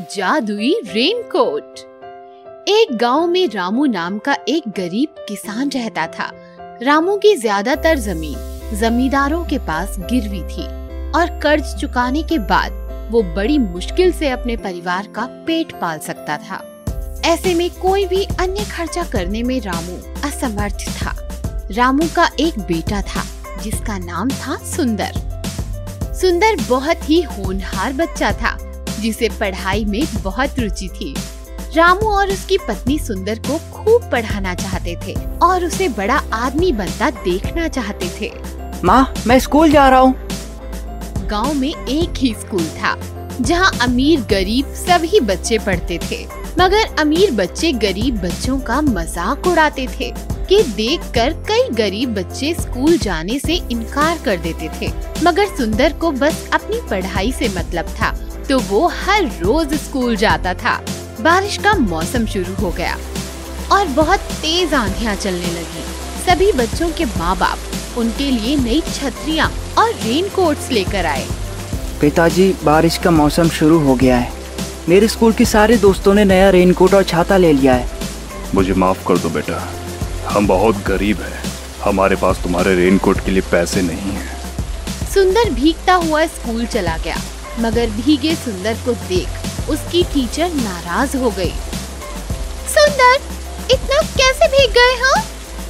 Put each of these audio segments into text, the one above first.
जादुई रेनकोट। एक गांव में रामू नाम का एक गरीब किसान रहता था। रामू की ज्यादातर जमीन जमींदारों के पास गिरवी थी और कर्ज चुकाने के बाद वो बड़ी मुश्किल से अपने परिवार का पेट पाल सकता था। ऐसे में कोई भी अन्य खर्चा करने में रामू असमर्थ था। रामू का एक बेटा था जिसका नाम था सुंदर। सुंदर बहुत ही होनहार बच्चा था जिसे पढ़ाई में बहुत रुचि थी। रामू और उसकी पत्नी सुंदर को खूब पढ़ाना चाहते थे और उसे बड़ा आदमी बनता देखना चाहते थे। माँ, मैं स्कूल जा रहा हूँ। गांव में एक ही स्कूल था जहां अमीर गरीब सभी बच्चे पढ़ते थे, मगर अमीर बच्चे गरीब बच्चों का मजाक उड़ाते थे कि देखकर कई गरीब बच्चे स्कूल जाने से इनकार कर देते थे। मगर सुंदर को बस अपनी पढ़ाई से मतलब था, तो वो हर रोज स्कूल जाता था। बारिश का मौसम शुरू हो गया और बहुत तेज आंधियां चलने लगी। सभी बच्चों के माँ बाप उनके लिए नई छतरियाँ और रेनकोट्स लेकर आए। पिताजी, बारिश का मौसम शुरू हो गया है। मेरे स्कूल के सारे दोस्तों ने नया रेनकोट और छाता ले लिया है। मुझे माफ कर दो बेटा, हम बहुत गरीब हैं। हमारे पास तुम्हारे रेनकोट के लिए पैसे नहीं हैं। सुंदर भीगता हुआ स्कूल चला गया, मगर भीगे सुंदर को देख उसकी टीचर नाराज हो गई। सुंदर, इतना कैसे भीग गए हो?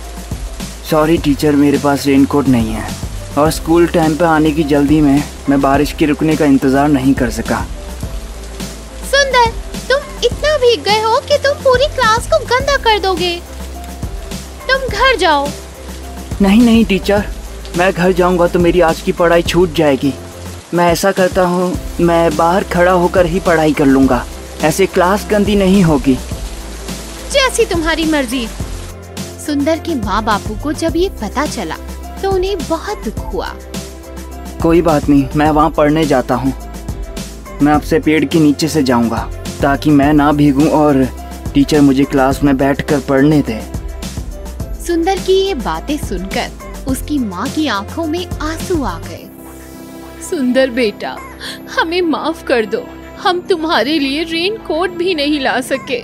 सॉरी टीचर, मेरे पास रेनकोट नहीं है और स्कूल टाइम पे आने की जल्दी में मैं बारिश के रुकने का इंतजार नहीं कर सका। सुंदर, तुम इतना भीग गए हो कि तुम पूरी क्लास को गंदा कर दोगे। तुम घर जाओ। नहीं टीचर, मैं घर जाऊंगा तो मेरी आज की पढ़ाई छूट जाएगी। मैं ऐसा करता हूँ, मैं बाहर खड़ा होकर ही पढ़ाई कर लूंगा। ऐसे क्लास गंदी नहीं होगी। जैसी तुम्हारी मर्जी। सुंदर के माँ बापू को जब ये पता चला तो उन्हें बहुत दुख हुआ। कोई बात नहीं, मैं वहाँ पढ़ने जाता हूँ। मैं अब से पेड़ के नीचे से जाऊंगा ताकि मैं ना भीगूं और टीचर मुझे क्लास में बैठकर पढ़ने दे। सुंदर की ये बातें सुनकर उसकी माँ की आंखों में आंसू आ गए। सुंदर बेटा, हमें माफ कर दो, हम तुम्हारे लिए रेनकोट भी नहीं ला सके।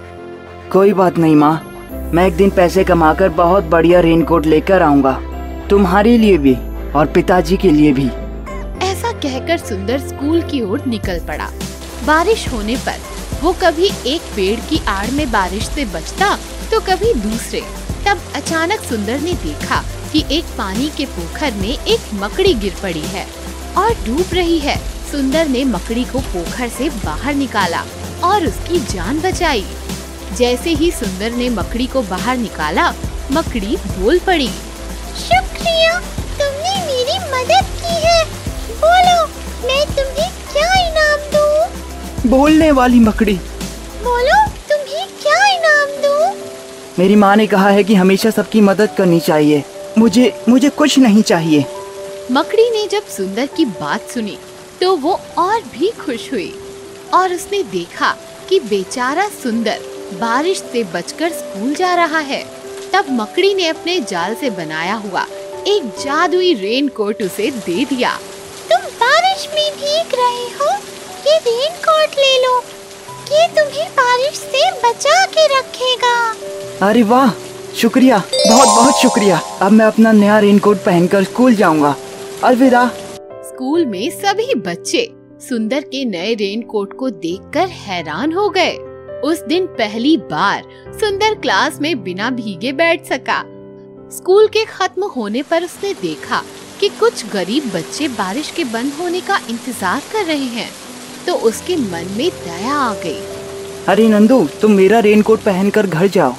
कोई बात नहीं माँ, मैं एक दिन पैसे कमाकर बहुत बढ़िया रेनकोट लेकर आऊंगा, तुम्हारे लिए भी और पिताजी के लिए भी। ऐसा कहकर सुंदर स्कूल की ओर निकल पड़ा। बारिश होने पर वो कभी एक पेड़ की आड़ में बारिश से बचता तो कभी दूसरे। तब अचानक सुंदर ने देखा कि एक पानी के पोखर में एक मकड़ी गिर पड़ी है और डूब रही है। सुंदर ने मकड़ी को पोखर से बाहर निकाला और उसकी जान बचाई। जैसे ही सुंदर ने मकड़ी को बाहर निकाला, मकड़ी बोल पड़ी। शुक्रिया, तुमने मेरी मदद की है। बोलो, मैं तुम्हें क्या इनाम दूं? बोलने वाली मकड़ी, बोलो, तुम्हें क्या इनाम दूं? मेरी माँ ने कहा है कि हमेशा सबकी मदद करनी चाहिए। मुझे कुछ नहीं चाहिए। मकड़ी ने जब सुंदर की बात सुनी तो वो और भी खुश हुई और उसने देखा कि बेचारा सुंदर बारिश से बचकर स्कूल जा रहा है। तब मकड़ी ने अपने जाल से बनाया हुआ एक जादुई रेनकोट उसे दे दिया। तुम बारिश में भीग रहे हो, ये रेनकोट ले लो, ये तुम्हें बारिश से बचा के रखेगा। अरे वाह, शुक्रिया, बहुत बहुत शुक्रिया। अब मैं अपना नया रेनकोट पहनकर स्कूल जाऊंगा। अलविदा। स्कूल में सभी बच्चे सुंदर के नए रेनकोट को देखकर हैरान हो गए। उस दिन पहली बार सुंदर क्लास में बिना भीगे बैठ सका। स्कूल के खत्म होने पर उसने देखा कि कुछ गरीब बच्चे बारिश के बंद होने का इंतजार कर रहे हैं, तो उसके मन में दया आ गई। अरे नंदू, तुम मेरा रेनकोट पहनकर घर जाओ।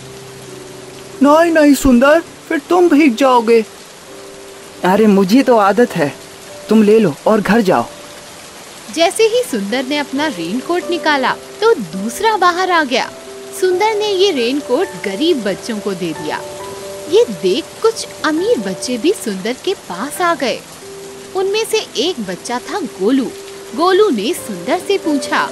नहीं सुंदर, फिर तुम भीग जाओगे। अरे मुझे तो आदत है, तुम ले लो और घर जाओ। जैसे ही सुंदर ने अपना रेनकोट निकाला तो दूसरा बाहर आ गया। सुंदर ने ये रेनकोट गरीब बच्चों को दे दिया। ये देख कुछ अमीर बच्चे भी सुंदर के पास आ गए। उनमें से एक बच्चा था गोलू। गोलू ने सुंदर से पूछा,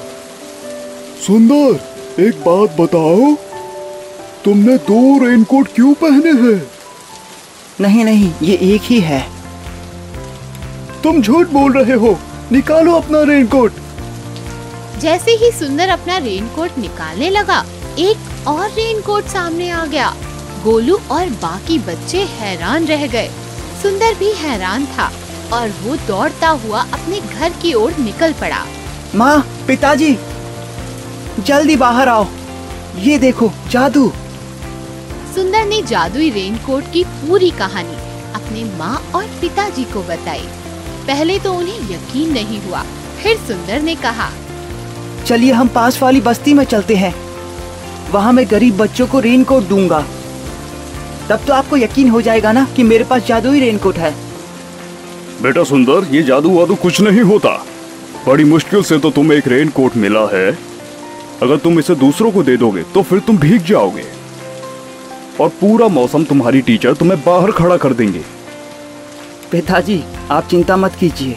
सुंदर, एक बात बताओ, तुमने 2 रेनकोट क्यों पहने हैं? नहीं, ये एक ही है। तुम झूठ बोल रहे हो, निकालो अपना रेनकोट। जैसे ही सुंदर अपना रेनकोट निकालने लगा, एक और रेनकोट सामने आ गया। गोलू और बाकी बच्चे हैरान रह गए। सुंदर भी हैरान था और वो दौड़ता हुआ अपने घर की ओर निकल पड़ा। माँ, पिताजी, जल्दी बाहर आओ, ये देखो जादू। सुंदर ने जादुई रेनकोट की पूरी कहानी अपने माँ और पिताजी को बताई। पहले तो उन्हें यकीन नहीं हुआ, फिर सुंदर ने कहा, चलिए हम पास वाली बस्ती में चलते हैं, वहाँ मैं गरीब बच्चों को रेनकोट दूंगा। तब तो आपको यकीन हो जाएगा ना कि मेरे पास जादुई रेनकोट है। बेटा सुंदर, ये जादू वादू कुछ नहीं होता। बड़ी मुश्किल से तो तुम्हें एक रेनकोट मिला है। अगर तुम इसे दूसरों को दे दोगे तो फिर तुम भीग जाओगे और पूरा मौसम तुम्हारी टीचर तुम्हें बाहर खड़ा कर देंगे। पिताजी, आप चिंता मत कीजिए,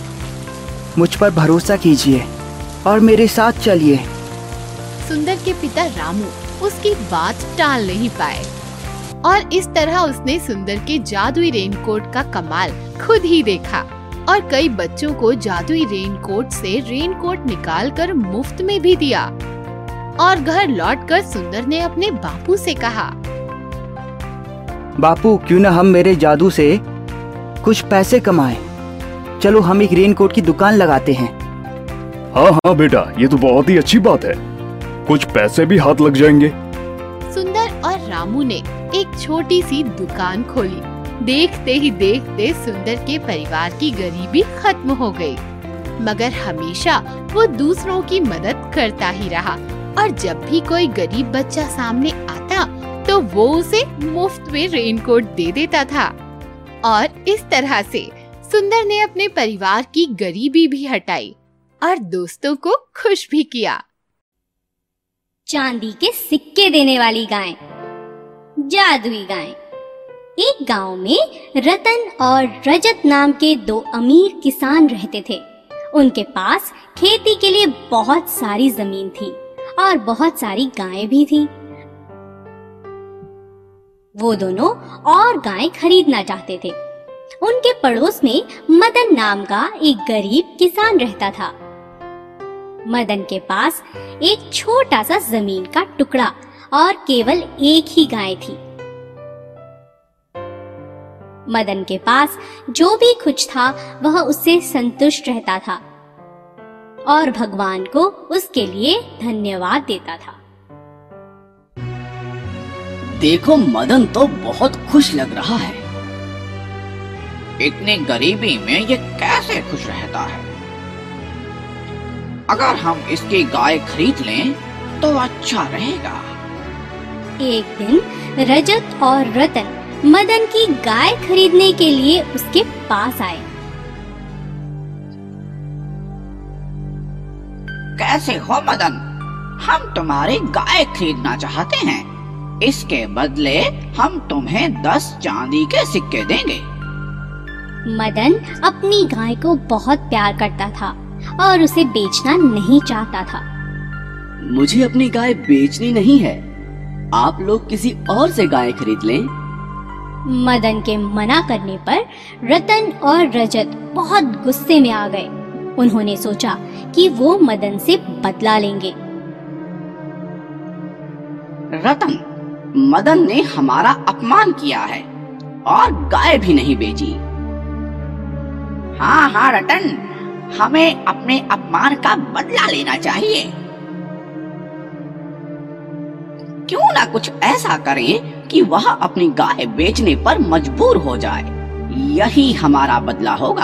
मुझ पर भरोसा कीजिए और मेरे साथ चलिए। सुंदर के पिता रामू उसकी बात टाल नहीं पाए और इस तरह उसने सुंदर के जादुई रेनकोट का कमाल खुद ही देखा और कई बच्चों को जादुई रेनकोट से रेनकोट निकालकर मुफ्त में भी दिया। और घर लौटकर सुंदर ने अपने बापू से कहा, बापू, क्यों ना हम मेरे जादू से कुछ पैसे कमाएं। चलो हम एक रेनकोट की दुकान लगाते हैं। हाँ हाँ बेटा, ये तो बहुत ही अच्छी बात है, कुछ पैसे भी हाथ लग जाएंगे। सुंदर और रामू ने एक छोटी सी दुकान खोली। देखते ही देखते सुंदर के परिवार की गरीबी खत्म हो गई, मगर हमेशा वो दूसरों की मदद करता ही रहा और जब भी कोई गरीब बच्चा सामने आता तो वो उसे मुफ्त में रेनकोट दे देता था। और इस तरह से सुंदर ने अपने परिवार की गरीबी भी हटाई और दोस्तों को खुश भी किया। चांदी के सिक्के देने वाली गाय, जादुई गाय। एक गांव में रतन और रजत नाम के दो अमीर किसान रहते थे। उनके पास खेती के लिए बहुत सारी जमीन थी और बहुत सारी गायें भी थी। वो दोनों और गायें खरीदना चाहते थे। उनके पड़ोस में मदन नाम का एक गरीब किसान रहता था। मदन के पास एक छोटा सा जमीन का टुकड़ा और केवल एक ही गाय थी। मदन के पास जो भी कुछ था वह उससे संतुष्ट रहता था और भगवान को उसके लिए धन्यवाद देता था। देखो, मदन तो बहुत खुश लग रहा है। इतनी गरीबी में ये कैसे खुश रहता है? अगर हम इसकी गाय खरीद लें तो अच्छा रहेगा। एक दिन रजत और रतन मदन की गाय खरीदने के लिए उसके पास आए। कैसे हो मदन? हम तुम्हारी गाय खरीदना चाहते हैं। इसके बदले हम तुम्हें 10 चांदी के सिक्के देंगे। मदन अपनी गाय को बहुत प्यार करता था और उसे बेचना नहीं चाहता था। मुझे अपनी गाय बेचनी नहीं है, आप लोग किसी और से गाय खरीद लें। मदन के मना करने पर रतन और रजत बहुत गुस्से में आ गए। उन्होंने सोचा कि वो मदन से बदला लेंगे। रतन, मदन ने हमारा अपमान किया है और गाय भी नहीं बेची। हाँ हाँ रतन, हमें अपने अपमान का बदला लेना चाहिए। क्यों ना कुछ ऐसा करें कि वह अपनी गाय बेचने पर मजबूर हो जाए। यही हमारा बदला होगा।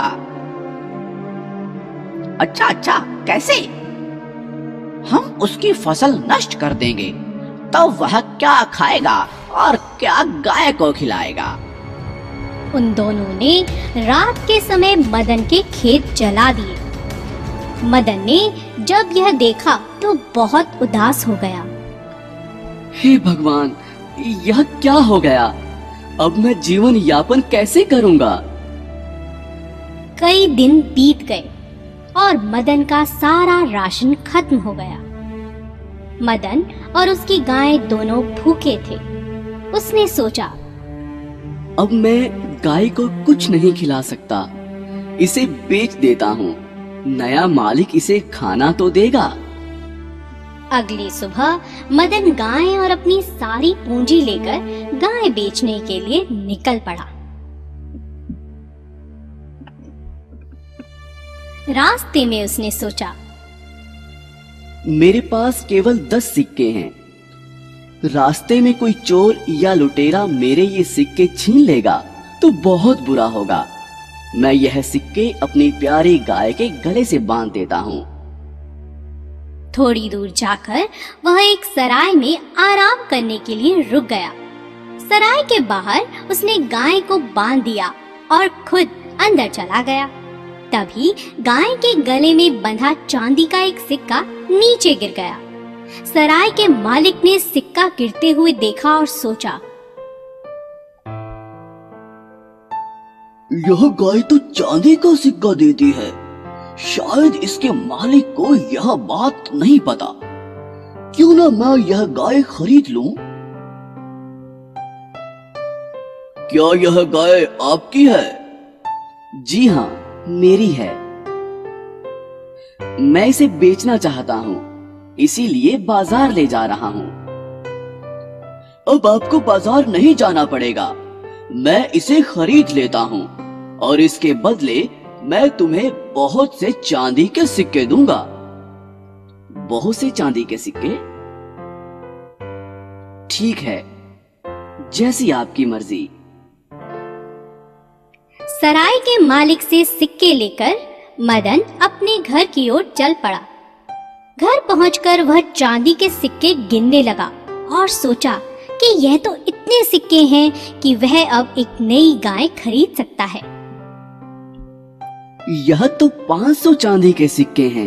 अच्छा, कैसे? हम उसकी फसल नष्ट कर देंगे, तो वह क्या खाएगा और क्या गाय को खिलाएगा? उन दोनों ने रात के समय मदन के खेत जला दिए। मदन ने जब यह देखा तो बहुत उदास हो गया। हे भगवान, यह क्या हो गया? अब मैं जीवन यापन कैसे करूंगा? कई दिन बीत गए और मदन का सारा राशन खत्म हो गया। मदन और उसकी गाय दोनों भूखे थे। उसने सोचा, अब मैं गाय को कुछ नहीं खिला सकता, इसे बेच देता हूँ। नया मालिक इसे खाना तो देगा। अगली सुबह मदन गाय और अपनी सारी पूंजी लेकर गाय बेचने के लिए निकल पड़ा। रास्ते में उसने सोचा, मेरे पास केवल 10 सिक्के हैं। रास्ते में कोई चोर या लुटेरा मेरे ये सिक्के छीन लेगा तो बहुत बुरा होगा। मैं यह सिक्के अपनी प्यारी गाय के गले से बांध देता हूँ। थोड़ी दूर जाकर वह एक सराय में आराम करने के लिए रुक गया। सराय के बाहर उसने गाय को बांध दिया और खुद अंदर चला गया। तभी गाय के गले में बंधा चांदी का एक सिक्का नीचे गिर गया। सराय के मालिक ने सिक्का गिरते हुए देखा और सोचा, यह गाय तो चांदी का सिक्का देती है। शायद इसके मालिक को यह बात नहीं पता। क्यों ना मैं यह गाय खरीद लूं? क्या यह गाय आपकी है? जी हाँ, मेरी है। मैं इसे बेचना चाहता हूँ, इसीलिए बाजार ले जा रहा हूँ। अब आपको बाजार नहीं जाना पड़ेगा। मैं इसे खरीद लेता हूँ और इसके बदले मैं तुम्हें बहुत से चांदी के सिक्के दूंगा। बहुत से चांदी के सिक्के? ठीक है, जैसी आपकी मर्जी। सराय के मालिक से सिक्के लेकर मदन अपने घर की ओर चल पड़ा। घर पहुंचकर वह चांदी के सिक्के गिनने लगा और सोचा कि यह तो इतने सिक्के हैं कि वह अब एक नई गाय खरीद सकता है। यह तो 500 चांदी के सिक्के हैं।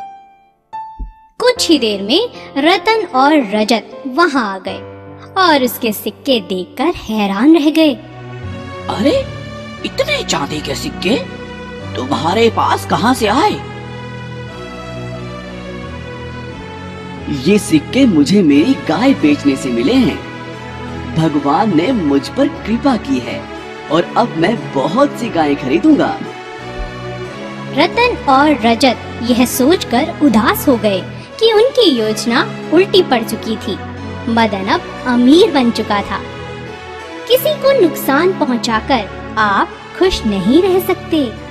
कुछ ही देर में रतन और रजत वहां आ गए और उसके सिक्के देखकर हैरान रह गए। अरे, इतने चांदी के सिक्के तुम्हारे पास कहां से आए? ये सिक्के मुझे मेरी गाय बेचने से मिले हैं। भगवान ने मुझ पर कृपा की है और अब मैं बहुत सी गायें खरीदूंगा। रतन और रजत यह सोचकर उदास हो गए कि उनकी योजना उल्टी पड़ चुकी थी। मदन अब अमीर बन चुका था। किसी को नुकसान पहुंचाकर आप खुश नहीं रह सकते।